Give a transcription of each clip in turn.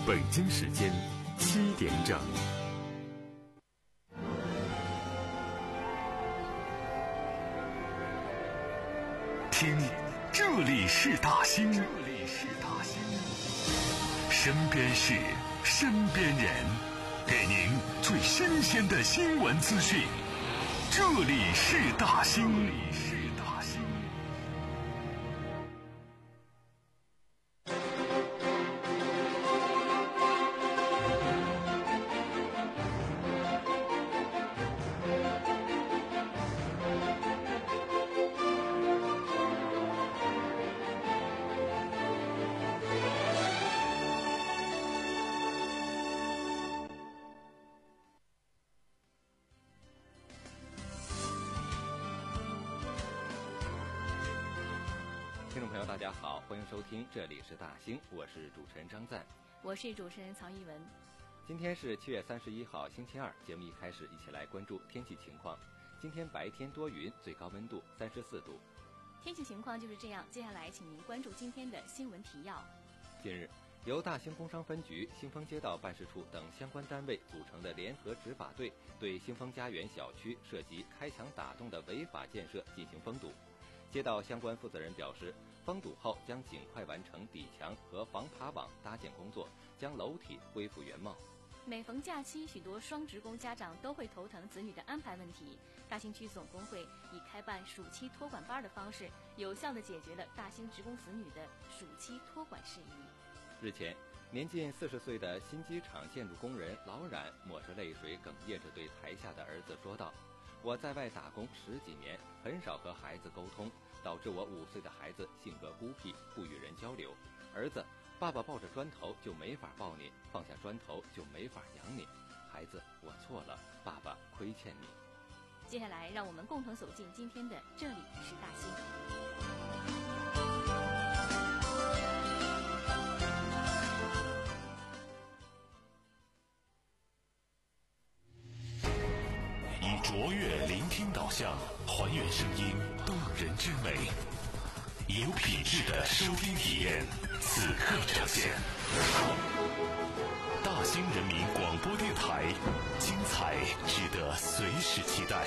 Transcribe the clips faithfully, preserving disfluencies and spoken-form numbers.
北京时间七点整。听，这里是大兴，这里是大兴，身边事，身边人，给您最新鲜的新闻资讯。这里是大兴，这里是大兴。 听众朋友大家好，欢迎收听这里是大兴，我是主持人张赞， 我是主持人曹一文。 今天是七月三十一号星期二，节目一开始一起来关注天气情况。今天白天多云，最高温度三十四度。 天气情况就是这样，接下来请您关注今天的新闻提要。 近日，由大兴工商分局、兴丰街道办事处等相关单位组成的联合执法队对兴丰家园小区涉及开墙打洞的违法建设进行封堵。街道相关负责人表示，封堵后将尽快完成底墙和防爬网搭建工作，将楼体恢复原貌。 每逢假期，许多双职工家长都会头疼子女的安排问题。大兴区总工会以开办暑期托管班的方式，有效地解决了大兴职工子女的暑期托管事宜。 日前，年近四十岁的新机场建筑工人老冉抹着泪水，哽咽着对台下的儿子说道：“我在外打工十几年，很少和孩子沟通，导致我五岁的孩子性格孤僻，不与人交流。儿子，爸爸抱着砖头就没法抱你，放下砖头就没法养你。孩子，我错了，爸爸亏欠你。” 接下来，让我们共同走进今天的这里是大兴。 以卓越聆听导向，还原声音动人之美，以有品质的收听体验，此刻呈现。大兴人民广播电台，精彩值得随时期待。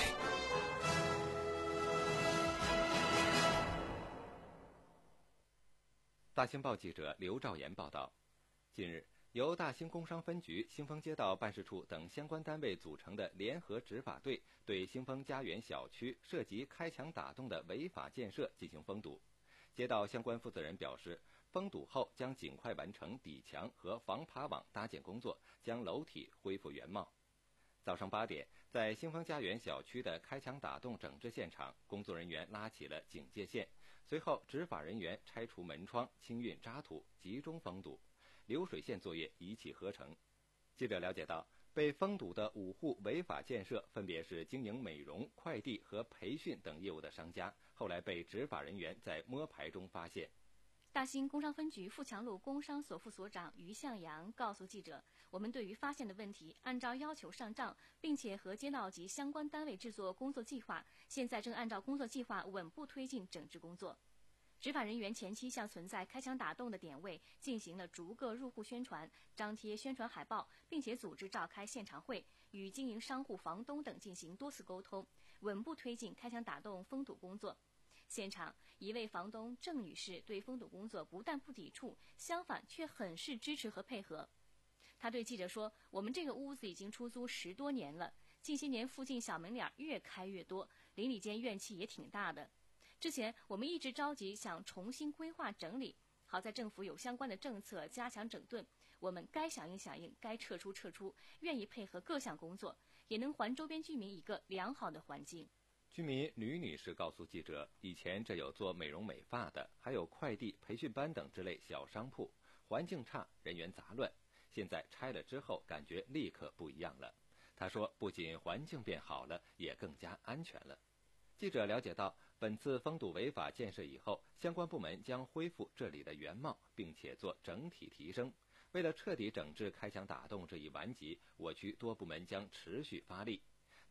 大兴报记者刘兆岩报道，近日，由大兴工商分局、兴丰街道办事处等相关单位组成的联合执法队对兴丰家园小区涉及开墙打洞的违法建设进行封堵。街道相关负责人表示，封堵后将尽快完成底墙和防爬网搭建工作，将楼体恢复原貌。早上八点，在兴丰家园小区的开墙打洞整治现场，工作人员拉起了警戒线，随后执法人员拆除门窗、清运渣土，集中封堵。流水线作业一气呵成。记者了解到，被封堵的五户违法建设分别是经营美容、快递和培训等业务的商家，后来被执法人员在摸排中发现。 大兴工商分局富强路工商所副所长于向阳告诉记者，我们对于发现的问题按照要求上账，并且和街道及相关单位制作工作计划，现在正按照工作计划稳步推进整治工作。执法人员前期向存在开墙打洞的点位进行了逐个入户宣传，张贴宣传海报，并且组织召开现场会，与经营商户、房东等进行多次沟通，稳步推进开墙打洞封堵工作。现场，一位房东郑女士对封堵工作不但不抵触，相反却很是支持和配合。她对记者说：“我们这个屋子已经出租十多年了，近些年附近小门脸越开越多，邻里间怨气也挺大的。之前我们一直着急想重新规划整理，好在政府有相关的政策加强整顿，我们该响应响应，该撤出撤出，愿意配合各项工作，也能还周边居民一个良好的环境。” 居民吕女士告诉记者，以前这有做美容美发的，还有快递、培训班等之类小商铺，环境差，人员杂乱。现在拆了之后，感觉立刻不一样了。她说，不仅环境变好了，也更加安全了。记者了解到，本次封堵违法建设以后，相关部门将恢复这里的原貌，并且做整体提升。为了彻底整治开墙打洞这一顽疾，我区多部门将持续发力。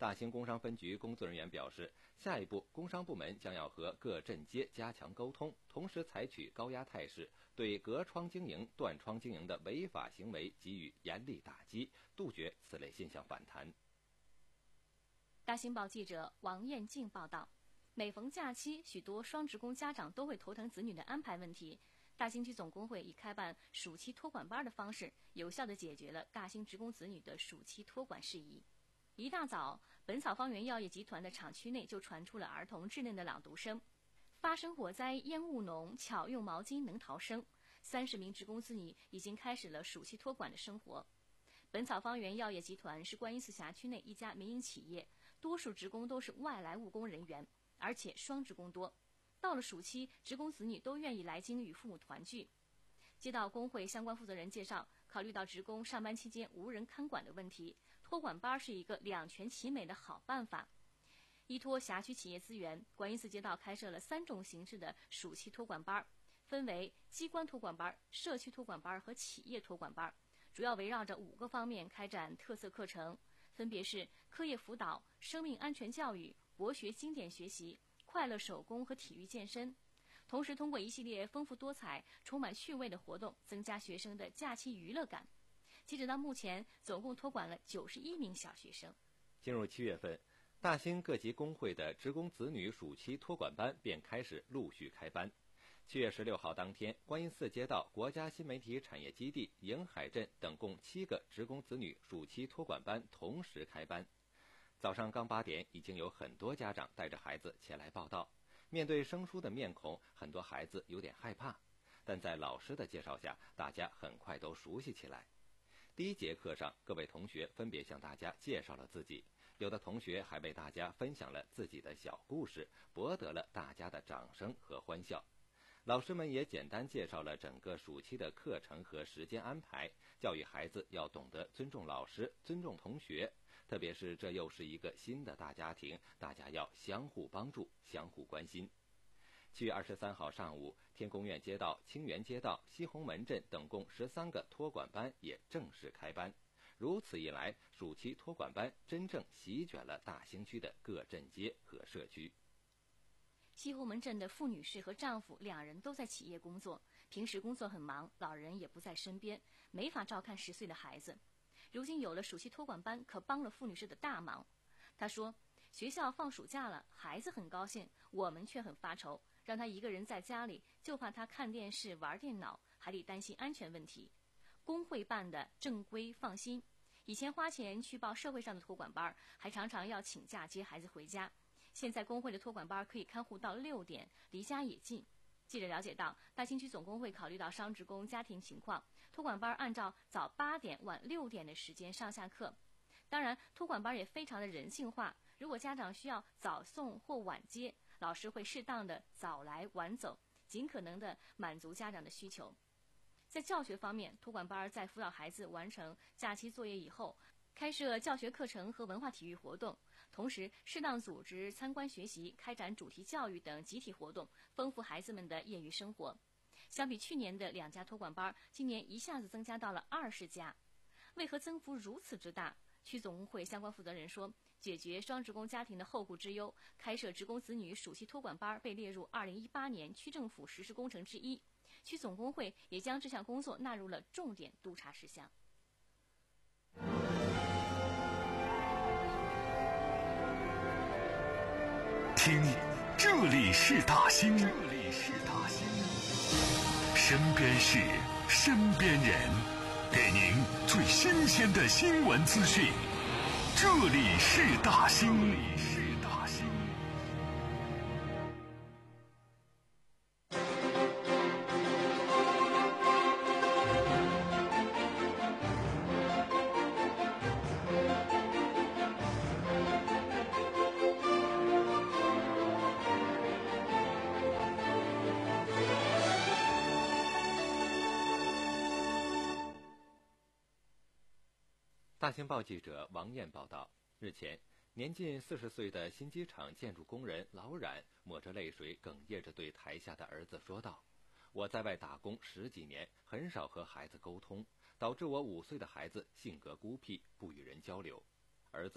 大兴工商分局工作人员表示，下一步工商部门将要和各镇街加强沟通，同时采取高压态势，对隔窗经营、断窗经营的违法行为给予严厉打击，杜绝此类现象反弹。 大新报记者王艳静报道，每逢假期，许多双职工家长都会头疼子女的安排问题。大兴区总工会以开办暑期托管班的方式，有效地解决了大兴职工子女的暑期托管事宜。一大早，本草方圆药业集团的厂区内就传出了儿童稚嫩的朗读声。发生火灾烟雾浓，巧用毛巾能逃生。三十名职工子女已经开始了暑期托管的生活。本草方圆药业集团是观音寺辖区内一家民营企业，多数职工都是外来务工人员，而且双职工多。到了暑期，职工子女都愿意来京与父母团聚。接到工会相关负责人介绍，考虑到职工上班期间无人看管的问题，托管班是一个两全其美的好办法。依托辖区企业资源，观音寺街道开设了三种形式的暑期托管班，分为机关托管班、社区托管班和企业托管班，主要围绕着五个方面开展特色课程，分别是课业辅导、生命安全教育、博学经典学习、快乐手工和体育健身。同时通过一系列丰富多彩、充满趣味的活动，增加学生的假期娱乐感。截止到目前，总共托管了九十一名小学生。 进入七月份，大兴各级工会的职工子女暑期托管班便开始陆续开班。七月十六号当天，观音寺街道国家新媒体产业基地、迎海镇等共七个职工子女暑期托管班同时开班。早上刚八点，已经有很多家长带着孩子前来报到。面对生疏的面孔，很多孩子有点害怕，但在老师的介绍下，大家很快都熟悉起来。第一节课上，各位同学分别向大家介绍了自己，有的同学还为大家分享了自己的小故事，博得了大家的掌声和欢笑。老师们也简单介绍了整个暑期的课程和时间安排，教育孩子要懂得尊重老师、尊重同学，特别是这又是一个新的大家庭，大家要相互帮助、相互关心。七月二十三号上午，天宫院街道、清源街道、西红门镇等共十三个托管班也正式开班。如此一来，暑期托管班真正席卷了大兴区的各镇街和社区。 西红门镇的傅女士和丈夫两人都在企业工作，平时工作很忙，老人也不在身边，没法照看十岁的孩子。如今有了暑期托管班，可帮了傅女士的大忙。她说，学校放暑假了，孩子很高兴，我们却很发愁，让他一个人在家里，就怕他看电视玩电脑，还得担心安全问题。工会办的正规放心，以前花钱去报社会上的托管班，还常常要请假接孩子回家。现在工会的托管班可以看护到六点，离家也近。记者了解到，大兴区总工会考虑到双职工家庭情况，托管班按照早八点晚六点的时间上下课。当然，托管班也非常的人性化，如果家长需要早送或晚接，老师会适当的早来晚走，尽可能的满足家长的需求。在教学方面，托管班在辅导孩子完成假期作业以后，开设教学课程和文化体育活动，同时适当组织参观学习、开展主题教育等集体活动，丰富孩子们的业余生活。相比去年的两家托管班，今年一下子增加到了二十家。为何增幅如此之大？区总工会相关负责人说，解决双职工家庭的后顾之忧，开设职工子女暑期托管班被列入二零一八年区政府实施工程之一，区总工会也将这项工作纳入了重点督查事项。 听，这里是大兴，这里是大兴，身边事，身边人，给您最新鲜的新闻资讯。这里是大兴，这里是大兴。 大兴报记者王艳报道，日前，年近四十岁的新机场建筑工人老冉抹着泪水，哽咽着对台下的儿子说道：“我在外打工十几年，很少和孩子沟通，导致我五岁的孩子性格孤僻，不与人交流。儿子，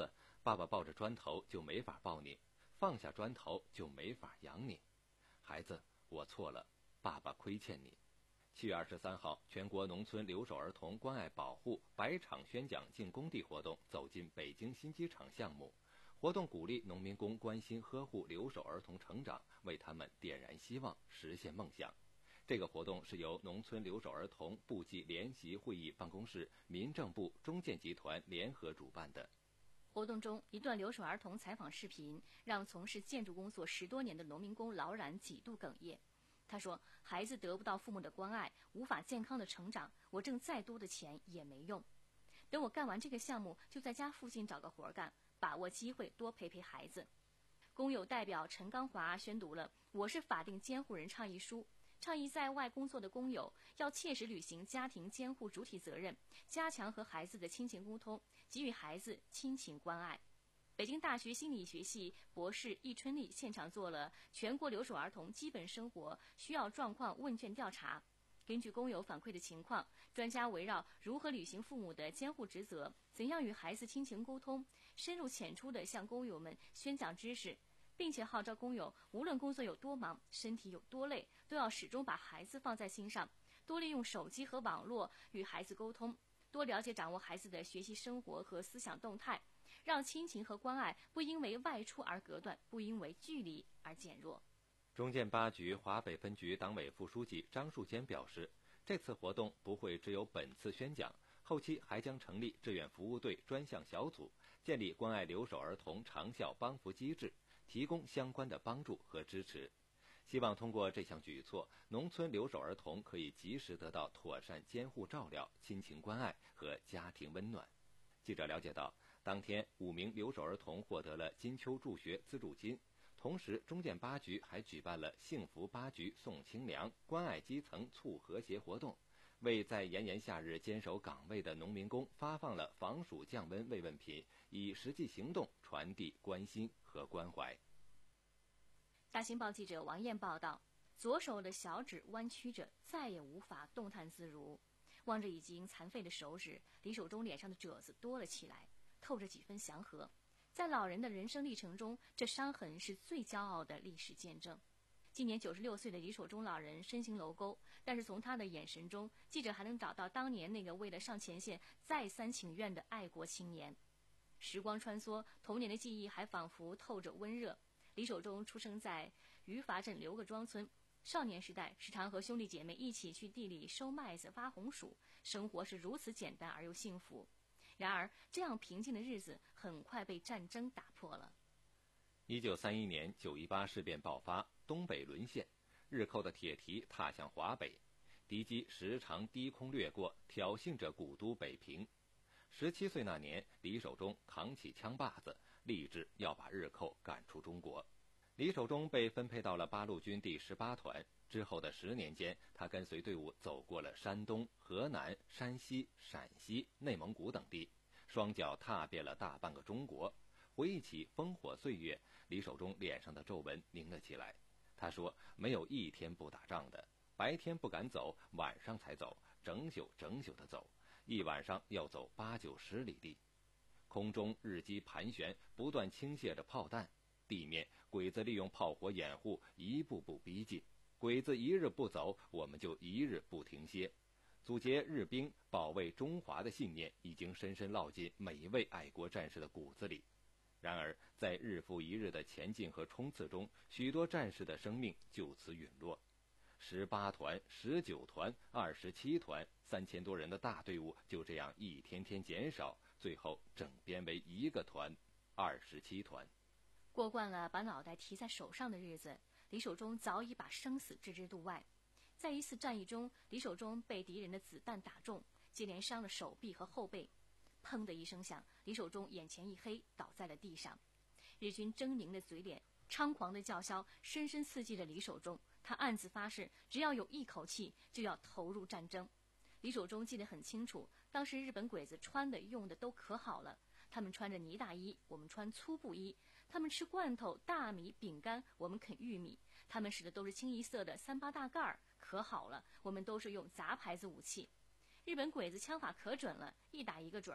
爸爸抱着砖头就没法抱你，放下砖头就没法养你。孩子，我错了，爸爸亏欠你。七月二十三号，全国农村留守儿童关爱保护百场宣讲进工地活动走进北京新机场项目。活动鼓励农民工关心呵护留守儿童成长，为他们点燃希望，实现梦想。这个活动是由农村留守儿童部级联席会议办公室、民政部、中建集团联合主办的。 活动中，一段留守儿童采访视频让从事建筑工作十多年的农民工老冉几度哽咽。他说，孩子得不到父母的关爱，无法健康的成长，我挣再多的钱也没用。等我干完这个项目，就在家附近找个活干，把握机会多陪陪孩子。工友代表陈刚华宣读了《我是法定监护人》倡议书，倡议在外工作的工友要切实履行家庭监护主体责任，加强和孩子的亲情沟通，给予孩子亲情关爱。北京大学心理学系博士易春丽现场做了全国留守儿童基本生活需要状况问卷调查。根据工友反馈的情况，专家围绕如何履行父母的监护职责，怎样与孩子亲情沟通，深入浅出地向工友们宣讲知识，并且号召工友无论工作有多忙，身体有多累，都要始终把孩子放在心上，多利用手机和网络与孩子沟通，多了解掌握孩子的学习生活和思想动态，让亲情和关爱不因为外出而隔断，不因为距离而减弱。 中建八局华北分局党委副书记张树坚表示，这次活动不会只有本次宣讲，后期还将成立志愿服务队专项小组，建立关爱留守儿童长效帮扶机制，提供相关的帮助和支持。希望通过这项举措，农村留守儿童可以及时得到妥善监护照料、亲情关爱和家庭温暖。记者了解到，当天五名留守儿童获得了金秋助学资助金，同时中建八局还举办了幸福八局送清凉、关爱基层促和谐活动，为在炎炎夏日坚守岗位的农民工发放了防暑降温慰问品，以实际行动传递关心和关怀。 大新报记者王艳报道，左手的小指弯曲着，再也无法动弹自如。望着已经残废的手指，李守忠脸上的褶子多了起来，透着几分祥和。在老人的人生历程中，这伤痕是最骄傲的历史见证。今年九十六岁的李守忠老人身形镂沟，但是从他的眼神中，记者还能找到当年那个为了上前线再三请愿的爱国青年。时光穿梭，童年的记忆还仿佛透着温热。李守忠出生在余法镇刘各庄村，少年时代时常和兄弟姐妹一起去地里收麦子、挖红薯，生活是如此简单而又幸福。然而，这样平静的日子很快被战争打破了。 一九三一年九一八事变爆发，东北沦陷，日寇的铁蹄踏向华北，敌机时常低空掠过，挑衅着古都北平。十七岁那年，李守忠扛起枪把子，立志要把日寇赶出中国。李守忠被分配到了八路军第十八团，之后的十年间，他跟随队伍走过了山东、河南、山西、陕西、内蒙古等地，双脚踏遍了大半个中国。回忆起烽火岁月，李守忠脸上的皱纹凝了起来。他说，没有一天不打仗的，白天不敢走，晚上才走，整宿整宿的走，一晚上要走八九十里地。空中日机盘旋，不断倾泻着炮弹，地面鬼子利用炮火掩护，一步步逼近。鬼子一日不走，我们就一日不停歇。阻截日兵保卫中华的信念已经深深烙进每一位爱国战士的骨子里。然而，在日复一日的前进和冲刺中，许多战士的生命就此陨落。十八团、十九团、二十七团，三千多人的大队伍就这样一天天减少，最后整编为一个团，二十七团。 过惯了把脑袋提在手上的日子，李守忠早已把生死置之度外。在一次战役中，李守忠被敌人的子弹打中，接连伤了手臂和后背。砰的一声响，李守忠眼前一黑，倒在了地上。日军狰狞的嘴脸、猖狂的叫嚣，深深刺激着李守忠。他暗自发誓，只要有一口气，就要投入战争。李守忠记得很清楚，当时日本鬼子穿的用的都可好了，他们穿着呢大衣，我们穿粗布衣；他们吃罐头、大米、饼干，我们啃玉米；他们使的都是清一色的三八大盖儿，可好了，我们都是用杂牌子武器。日本鬼子枪法可准了，一打一个准儿。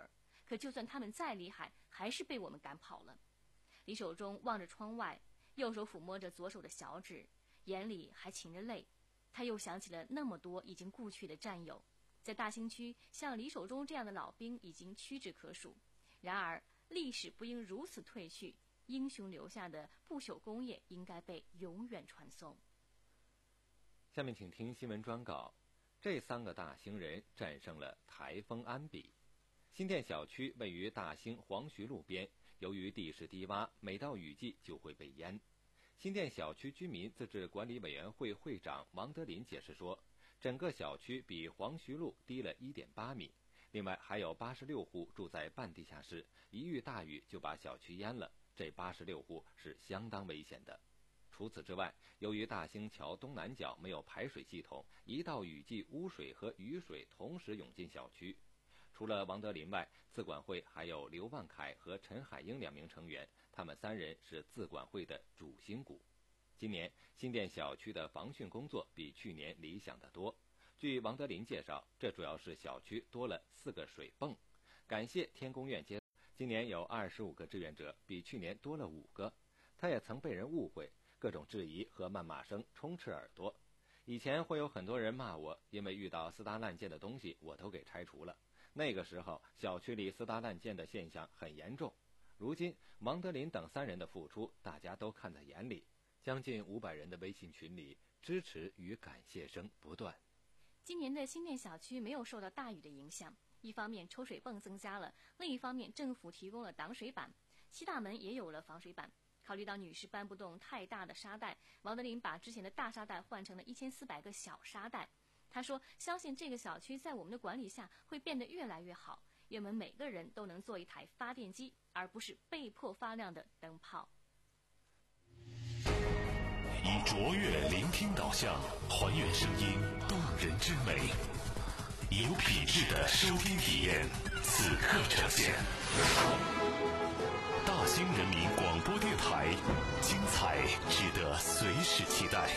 可就算他们再厉害，还是被我们赶跑了。李守忠望着窗外，右手抚摸着左手的小指，眼里还噙着泪。他又想起了那么多已经故去的战友，在大兴区，像李守忠这样的老兵已经屈指可数。然而，历史不应如此褪去，英雄留下的不朽功业应该被永远传颂。 下面请听新闻专稿。这三个大兴人战胜了台风安比。新店小区位于大兴黄徐路边，由于地势低洼，每到雨季就会被淹。新店小区居民自治管理委员会会长王德林解释说，整个小区比黄徐路低了 一点八米，另外还有八十六户住在半地下室，一遇大雨就把小区淹了，这八十六户是相当危险的。除此之外，由于大兴桥东南角没有排水系统，一到雨季，污水和雨水同时涌进小区。除了王德林外，自管会还有刘万凯和陈海英两名成员，他们三人是自管会的主心骨。今年新店小区的防汛工作比去年理想得多。据王德林介绍，这主要是小区多了四个水泵。感谢天宫院街，今年有二十五个志愿者，比去年多了五个。他也曾被人误会，各种质疑和谩骂声充斥耳朵。以前会有很多人骂我，因为遇到私搭滥建的东西我都给拆除了。那个时候小区里私搭滥建的现象很严重。如今王德林等三人的付出大家都看在眼里，将近五百人的微信群里支持与感谢声不断。 今年的新店小区没有受到大雨的影响，一方面抽水泵增加了，另一方面政府提供了挡水板，西大门也有了防水板。考虑到女士搬不动太大的沙袋，王德林把之前的大沙袋换成了一千四百个小沙袋。他说，相信这个小区在我们的管理下会变得越来越好，愿我们每个人都能做一台发电机，而不是被迫发亮的灯泡。 以卓越聆听导向，还原声音动人之美，有品质的收听体验，此刻呈现。大兴人民广播电台，精彩值得随时期待。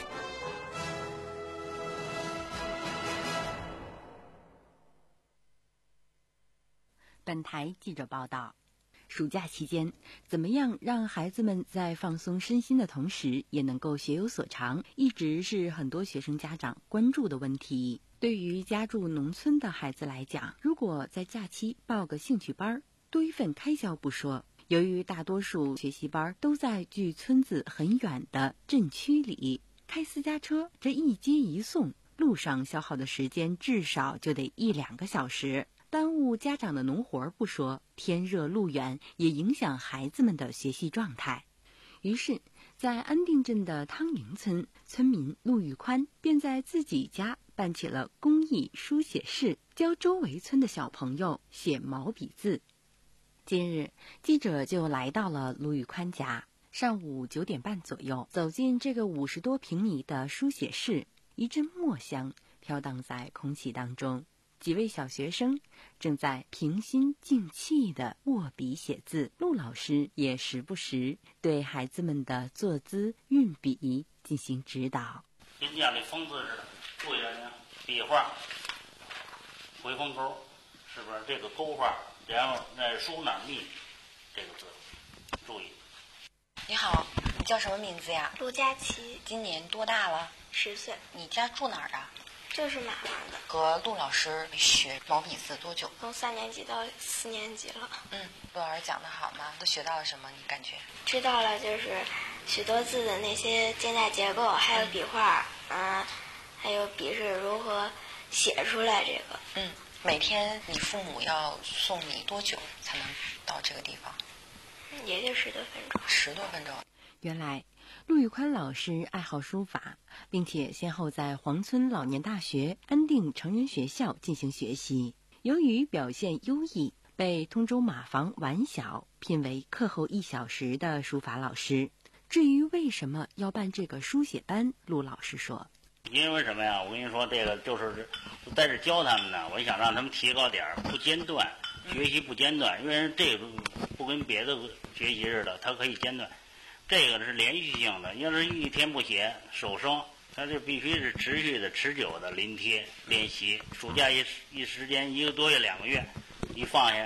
本台记者报道，暑假期间，怎么样让孩子们在放松身心的同时，也能够学有所长，一直是很多学生家长关注的问题。对于家住农村的孩子来讲，如果在假期报个兴趣班，多一份开销不说，由于大多数学习班都在距村子很远的镇区里，开私家车这一接一送，路上消耗的时间至少就得一两个小时。耽误家长的农活不说，天热路远也影响孩子们的学习状态。于是在安定镇的汤营村，村民陆玉宽便在自己家办起了公益书写室，教周围村的小朋友写毛笔字。今日记者就来到了陆玉宽家，上午九点半左右，走进这个五十多平米的书写室，一阵墨香飘荡在空气当中。几位小学生正在平心静气地握笔写字，陆老师也时不时对孩子们的坐姿运笔进行指导。 跟家里风字似的，注意了呢，笔画回风钩，是不是这个勾画，然后那书哪密这个字注意。 你好，你叫什么名字呀？ 陆佳琪， 今年多大了？ 十岁。 你家住哪儿啊？ 就是马王的。 和陆老师学毛笔字多久？ 从三年级到四年级了。 嗯，陆老师讲得好吗？都学到了什么？你感觉？ 知道了，就是许多字的那些间代结构，还有笔画，嗯、呃，还有笔是如何写出来这个。 嗯，每天你父母要送你多久才能到这个地方？ 也就十多分钟。 十多分钟。 原来陆玉宽老师爱好书法，并且先后在黄村老年大学、安定成人学校进行学习。由于表现优异，被通州马房晚小聘为课后一小时的书法老师。至于为什么要办这个书写班，陆老师说： 因为什么呀？我跟你说，这个就是在这教他们呢，我想让他们提高点儿，不间断，学习不间断。因为这个不跟别的学习似的，它可以间断。这个是连续性的，要是一天不写手生，它这必须是持续的、持久的临帖练习。暑假一一时间一个多月、两个月，一放下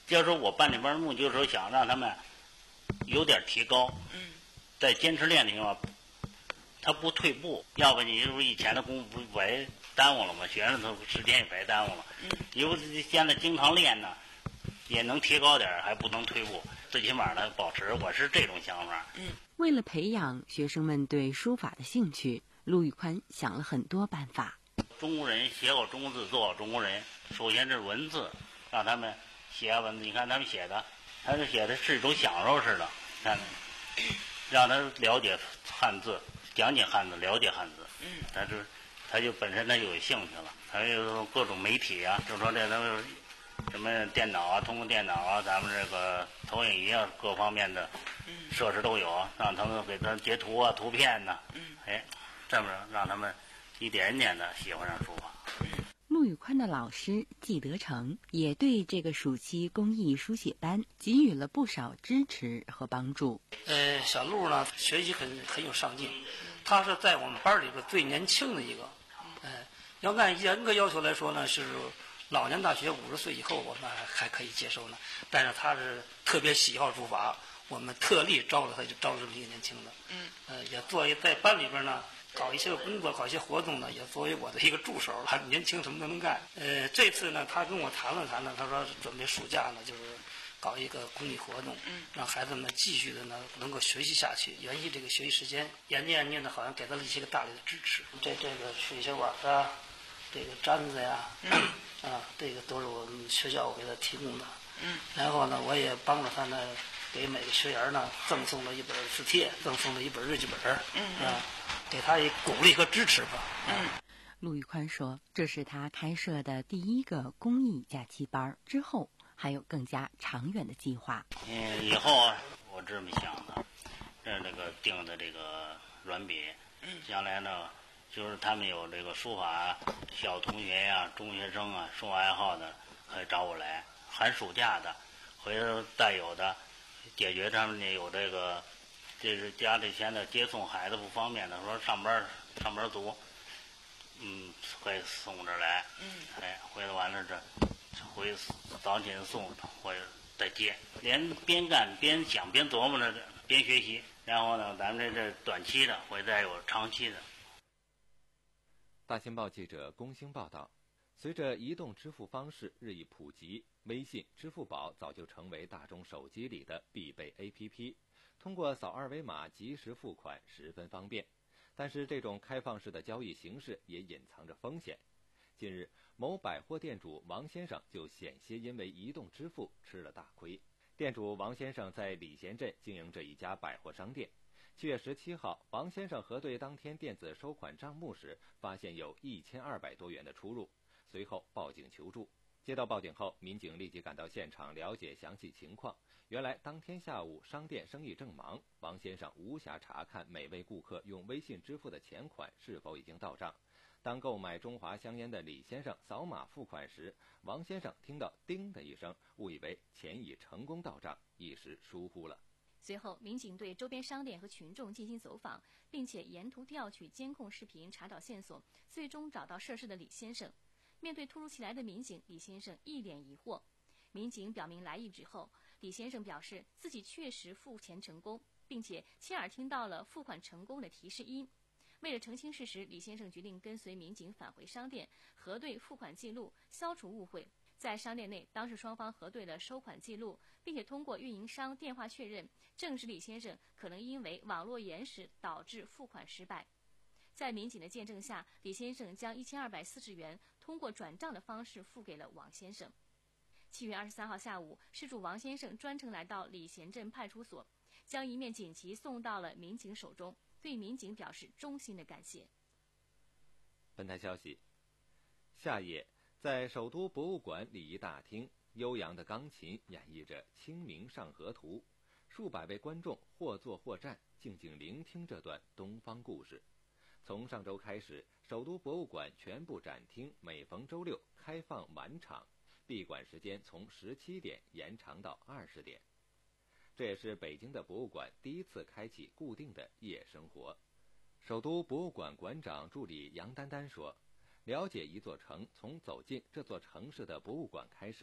就是说我办这班目，就是说想让他们有点提高， 嗯， 在坚持练的情况，他不退步，要不你就是以前的功夫不白耽误了吗？学生都时间也白耽误了。 嗯， 因为现在经常练呢，也能提高点，还不能退步，最起码呢保持，我是这种想法。 嗯， 为了培养学生们对书法的兴趣，陆玉宽想了很多办法。 中国人写好中国字，做好中国人，首先这是文字，让他们写文字。你看他们写的，他这写的是一种享受似的，看，让他了解汉字，讲解汉字，了解汉字。 嗯， 他就他就本身他就有兴趣了。还有各种媒体啊，就说这都是什么电脑啊，通过电脑啊，咱们这个投影仪啊，各方面的设施都有，让他们给他截图啊、图片呐、 嗯， 哎，这么让他们一点点的喜欢上书法。 陆宇宽的老师季德成也对这个暑期公益书写班给予了不少支持和帮助。 呃，小陆呢，学习很很有上进，他是在我们班里边最年轻的一个。呃，要按严格要求来说呢，是老年大学五十岁以后我们还可以接受呢。但是他是特别喜好书法，我们特例招了他，就招了这么一个年轻的。 嗯， 呃，也作为在班里边呢。搞一些工作，搞一些活动呢，也作为我的一个助手。他年轻，什么都能干。呃，这次呢，他跟我谈了谈呢，他说准备暑假呢，就是搞一个公益活动， 嗯， 让孩子们继续的呢能够学习下去，延续这个学习时间。研究研究呢，好像给他了一些个大力的支持。这这个水仙碗啊，这个毡子呀， 嗯， 啊，这个都是我们学校给他提供的。 嗯， 然后呢，我也帮着他呢。给每个学员呢赠送了一本字帖，赠送了一本日记本， 嗯啊，给他一鼓励和支持吧。 嗯， 陆玉宽说，这是他开设的第一个公益假期班，之后还有更加长远的计划。 嗯，以后我这么想的，这这个定的这个软笔， 嗯， 将来呢，就是他们有这个书法小同学呀、中学生啊，书法爱好的，可以找我来，寒暑假的，回头带有的。解决他们有这个，这是家里现在接送孩子不方便的，说上班上班族，嗯，会送这来， 嗯， 哎，回来完了这，回早点送，或者再接，连边干边想边琢磨着边学习，然后呢，咱们这这短期的，会再有长期的。 大新报记者龚兴报道。随着移动支付方式日益普及，微信、支付宝早就成为大众手机里的必备 A P P， 通过扫二维码及时付款十分方便。但是这种开放式的交易形式也隐藏着风险。近日，某百货店主王先生就险些因为移动支付吃了大亏。店主王先生在礼贤镇经营着一家百货商店。七月十七号，王先生核对当天电子收款账目时，发现有一千二百多元的出入。随后报警求助，接到报警后，民警立即赶到现场了解详细情况。原来当天下午商店生意正忙，王先生无暇查看每位顾客用微信支付的钱款是否已经到账。当购买中华香烟的李先生扫码付款时，王先生听到叮的一声，误以为钱已成功到账，一时疏忽了。 随后，民警对周边商店和群众进行走访，并且沿途调取监控视频查找线索，最终找到涉事的李先生。面对突如其来的民警，李先生一脸疑惑。民警表明来意之后，李先生表示自己确实付钱成功，并且亲耳听到了付款成功的提示音。为了澄清事实，李先生决定跟随民警返回商店，核对付款记录，消除误会。在商店内，当事双方核对了收款记录，并且通过运营商电话确认，证实李先生可能因为网络延时导致付款失败。在民警的见证下，李先生将一千二百四十元通过转账的方式付给了王先生。七月二十三号下午，事主王先生专程来到礼贤镇派出所，将一面锦旗送到了民警手中，对民警表示衷心的感谢。 本台消息，夏夜，在首都博物馆礼仪大厅，悠扬的钢琴演绎着《清明上河图》，数百位观众或坐或站，静静聆听这段东方故事。从上周开始，首都博物馆全部展厅每逢周六开放晚场，闭馆时间从十七点延长到二十点。这也是北京的博物馆第一次开启固定的夜生活。首都博物馆馆长助理杨丹丹说，了解一座城从走进这座城市的博物馆开始，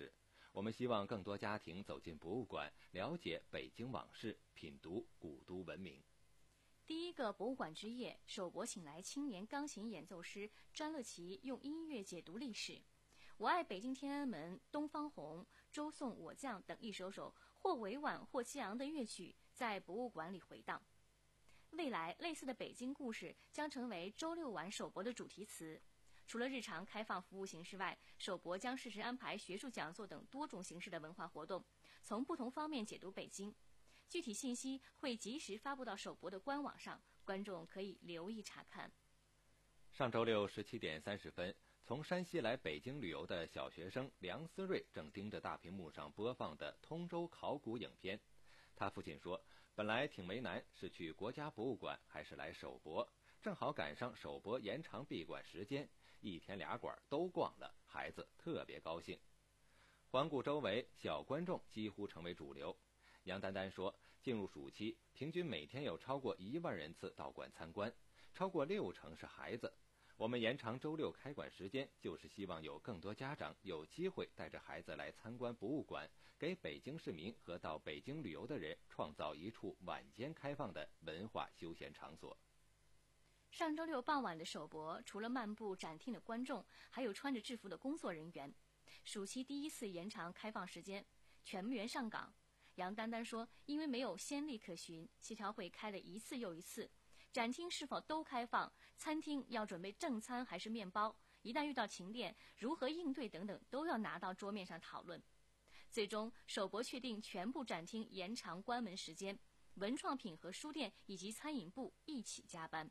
我们希望更多家庭走进博物馆，了解北京往事，品读古都文明。 第一个博物馆之夜，首博请来青年钢琴演奏师詹乐琪，用音乐解读历史。我爱北京天安门、东方红、周颂我将等一首首或委婉或激昂的乐曲在博物馆里回荡。未来类似的北京故事将成为周六晚首博的主题词。除了日常开放服务形式外，首博将适时安排学术讲座等多种形式的文化活动，从不同方面解读北京。具体信息会及时发布到首博的官网上，观众可以留意查看。 上周六十七点三十分，从山西来北京旅游的小学生梁思睿正盯着大屏幕上播放的通州考古影片。他父亲说，本来挺为难，是去国家博物馆还是来首博，正好赶上首博延长闭馆时间，一天俩馆都逛了，孩子特别高兴。环顾周围，小观众几乎成为主流。杨丹丹说，进入暑期，平均每天有超过一万人次到馆参观，超过六成是孩子。我们延长周六开馆时间，就是希望有更多家长有机会带着孩子来参观博物馆，给北京市民和到北京旅游的人创造一处晚间开放的文化休闲场所。 上周六傍晚的首博，除了漫步展厅的观众，还有穿着制服的工作人员。暑期第一次延长开放时间，全员上岗。杨丹丹说，因为没有先例可循，协调会开了一次又一次，展厅是否都开放，餐厅要准备正餐还是面包，一旦遇到停电如何应对等等，都要拿到桌面上讨论。最终首博确定全部展厅延长关门时间，文创品和书店以及餐饮部一起加班。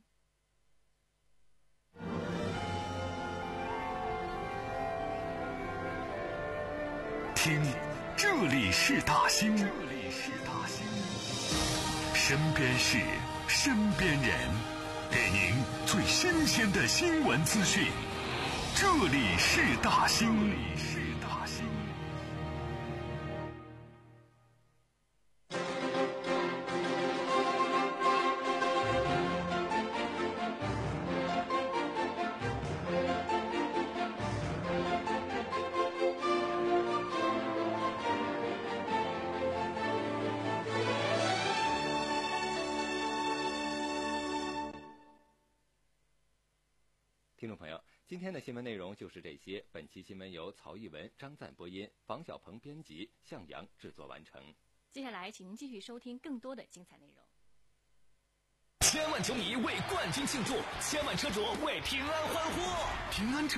听，这里是大兴，这里是大兴，身边事，身边人，给您最新鲜的新闻资讯。这里是大兴，这里是大兴。 听众朋友，今天的新闻内容就是这些。本期新闻由曹艺文、张赞播音，房小鹏编辑，向阳制作完成。 接下来，请您继续收听更多的精彩内容。 千万球迷为冠军庆祝，千万车主为平安欢呼。 平安车